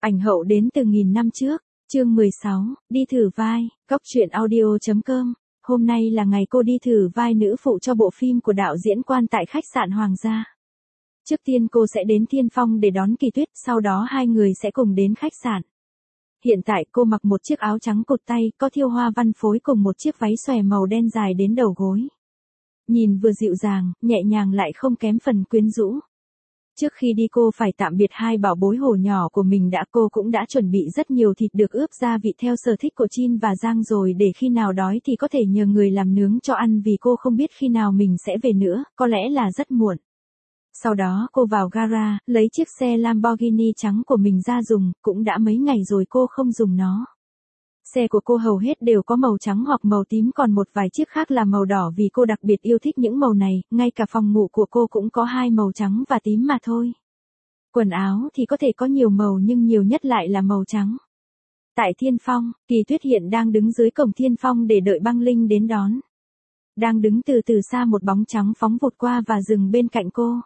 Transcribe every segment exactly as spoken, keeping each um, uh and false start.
Ảnh hậu đến từ nghìn năm trước, chương mười sáu, đi thử vai, góc truyện audio chấm com. Hôm nay là ngày cô đi thử vai nữ phụ cho bộ phim của đạo diễn Quan tại khách sạn Hoàng gia. Trước tiên cô sẽ đến Thiên Phong để đón Kỳ Tuyết, sau đó hai người sẽ cùng đến khách sạn. Hiện tại cô mặc một chiếc áo trắng cột tay, có thêu hoa văn phối cùng một chiếc váy xòe màu đen dài đến đầu gối. Nhìn vừa dịu dàng, nhẹ nhàng lại không kém phần quyến rũ. Trước khi đi cô phải tạm biệt hai bảo bối hổ nhỏ của mình đã, cô cũng đã chuẩn bị rất nhiều thịt được ướp gia vị theo sở thích của Chin và Giang rồi, để khi nào đói thì có thể nhờ người làm nướng cho ăn, vì cô không biết khi nào mình sẽ về nữa, có lẽ là rất muộn. Sau đó cô vào gara, lấy chiếc xe Lamborghini trắng của mình ra dùng, cũng đã mấy ngày rồi cô không dùng nó. Xe của cô hầu hết đều có màu trắng hoặc màu tím, còn một vài chiếc khác là màu đỏ vì cô đặc biệt yêu thích những màu này, ngay cả phòng ngủ của cô cũng có hai màu trắng và tím mà thôi. Quần áo thì có thể có nhiều màu nhưng nhiều nhất lại là màu trắng. Tại Thiên Phong, Kỳ Tuyết hiện đang đứng dưới cổng Thiên Phong để đợi Băng Linh đến đón. Đang đứng từ từ xa một bóng trắng phóng vụt qua và dừng bên cạnh cô.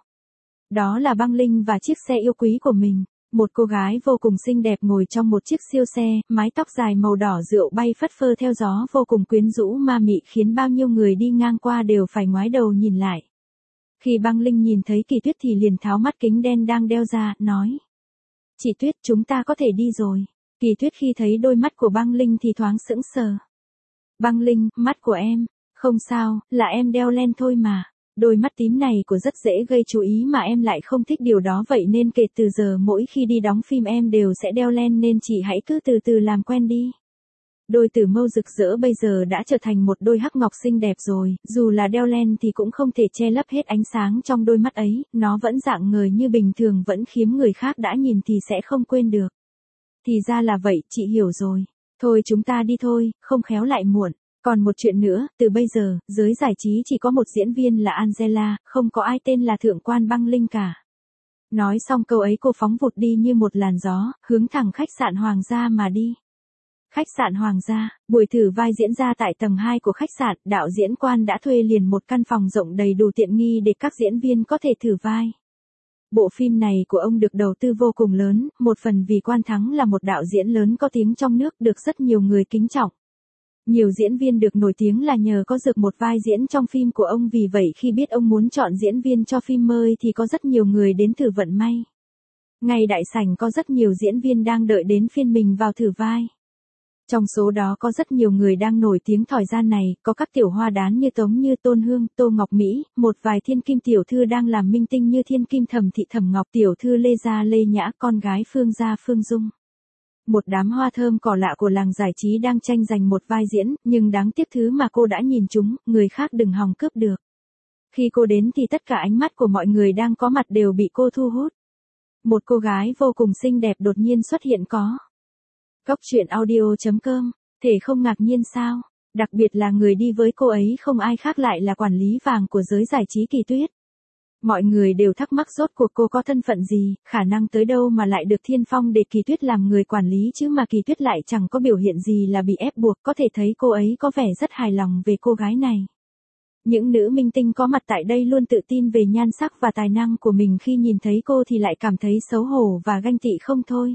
Đó là Băng Linh và chiếc xe yêu quý của mình. Một cô gái vô cùng xinh đẹp ngồi trong một chiếc siêu xe, mái tóc dài màu đỏ rượu bay phất phơ theo gió, vô cùng quyến rũ ma mị, khiến bao nhiêu người đi ngang qua đều phải ngoái đầu nhìn lại. Khi Băng Linh nhìn thấy Kỳ Tuyết thì liền tháo mắt kính đen đang đeo ra, nói: "Chị Tuyết, chúng ta có thể đi rồi." Kỳ Tuyết khi thấy đôi mắt của Băng Linh thì thoáng sững sờ. "Băng Linh, mắt của em." "Không sao, là em đeo len thôi mà. Đôi mắt tím này của rất dễ gây chú ý mà em lại không thích điều đó, vậy nên kể từ giờ mỗi khi đi đóng phim em đều sẽ đeo len, nên chị hãy cứ từ từ làm quen đi." Đôi tử mâu rực rỡ bây giờ đã trở thành một đôi hắc ngọc xinh đẹp rồi, dù là đeo len thì cũng không thể che lấp hết ánh sáng trong đôi mắt ấy, nó vẫn rạng ngời như bình thường, vẫn khiến người khác đã nhìn thì sẽ không quên được. "Thì ra là vậy, chị hiểu rồi. Thôi chúng ta đi thôi, không khéo lại muộn. Còn một chuyện nữa, từ bây giờ, giới giải trí chỉ có một diễn viên là Angela, không có ai tên là Thượng quan Băng Linh cả." Nói xong câu ấy cô phóng vụt đi như một làn gió, hướng thẳng khách sạn Hoàng gia mà đi. Khách sạn Hoàng gia, buổi thử vai diễn ra tại tầng hai của khách sạn, đạo diễn Quan đã thuê liền một căn phòng rộng đầy đủ tiện nghi để các diễn viên có thể thử vai. Bộ phim này của ông được đầu tư vô cùng lớn, một phần vì Quan Thắng là một đạo diễn lớn có tiếng trong nước, được rất nhiều người kính trọng. Nhiều diễn viên được nổi tiếng là nhờ có được một vai diễn trong phim của ông, vì vậy khi biết ông muốn chọn diễn viên cho phim mới thì có rất nhiều người đến thử vận may. Ngay đại sảnh có rất nhiều diễn viên đang đợi đến phiên mình vào thử vai. Trong số đó có rất nhiều người đang nổi tiếng thời gian này, có các tiểu hoa đán như Tống Như, Tôn Hương, Tô Ngọc Mỹ, một vài thiên kim tiểu thư đang làm minh tinh như thiên kim Thẩm Thị Thẩm Ngọc, tiểu thư Lê Gia Lê Nhã, con gái Phương Gia Phương Dung. Một đám hoa thơm cỏ lạ của làng giải trí đang tranh giành một vai diễn, nhưng đáng tiếc thứ mà cô đã nhìn trúng, người khác đừng hòng cướp được. Khi cô đến thì tất cả ánh mắt của mọi người đang có mặt đều bị cô thu hút. Một cô gái vô cùng xinh đẹp đột nhiên xuất hiện có. Góc truyện audio chấm com, thể không ngạc nhiên sao? Đặc biệt là người đi với cô ấy không ai khác lại là quản lý vàng của giới giải trí Kỳ Tuyết. Mọi người đều thắc mắc rốt cuộc cô có thân phận gì, khả năng tới đâu mà lại được Thiên Phong để Kỳ Tuyết làm người quản lý chứ, mà Kỳ Tuyết lại chẳng có biểu hiện gì là bị ép buộc, có thể thấy cô ấy có vẻ rất hài lòng về cô gái này. Những nữ minh tinh có mặt tại đây luôn tự tin về nhan sắc và tài năng của mình, khi nhìn thấy cô thì lại cảm thấy xấu hổ và ganh tị không thôi.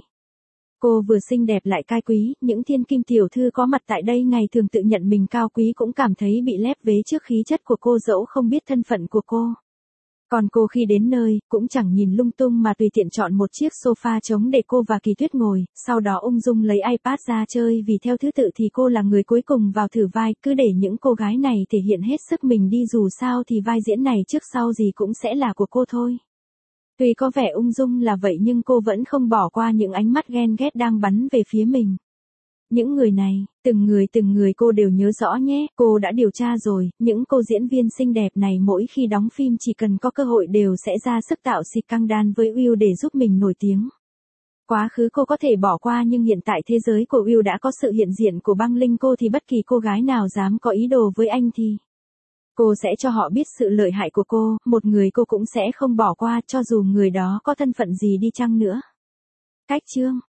Cô vừa xinh đẹp lại cai quý, những thiên kim tiểu thư có mặt tại đây ngày thường tự nhận mình cao quý cũng cảm thấy bị lép vế trước khí chất của cô, dẫu không biết thân phận của cô. Còn cô khi đến nơi, cũng chẳng nhìn lung tung mà tùy tiện chọn một chiếc sofa trống để cô và Kỳ Tuyết ngồi, sau đó ung dung lấy iPad ra chơi, vì theo thứ tự thì cô là người cuối cùng vào thử vai, cứ để những cô gái này thể hiện hết sức mình đi, dù sao thì vai diễn này trước sau gì cũng sẽ là của cô thôi. Tuy có vẻ ung dung là vậy nhưng cô vẫn không bỏ qua những ánh mắt ghen ghét đang bắn về phía mình. Những người này, từng người từng người cô đều nhớ rõ nhé, cô đã điều tra rồi, những cô diễn viên xinh đẹp này mỗi khi đóng phim chỉ cần có cơ hội đều sẽ ra sức tạo scandal với Will để giúp mình nổi tiếng. Quá khứ cô có thể bỏ qua nhưng hiện tại thế giới của Will đã có sự hiện diện của Băng Linh cô, thì bất kỳ cô gái nào dám có ý đồ với anh thì cô sẽ cho họ biết sự lợi hại của cô, một người cô cũng sẽ không bỏ qua cho dù người đó có thân phận gì đi chăng nữa. Cách chương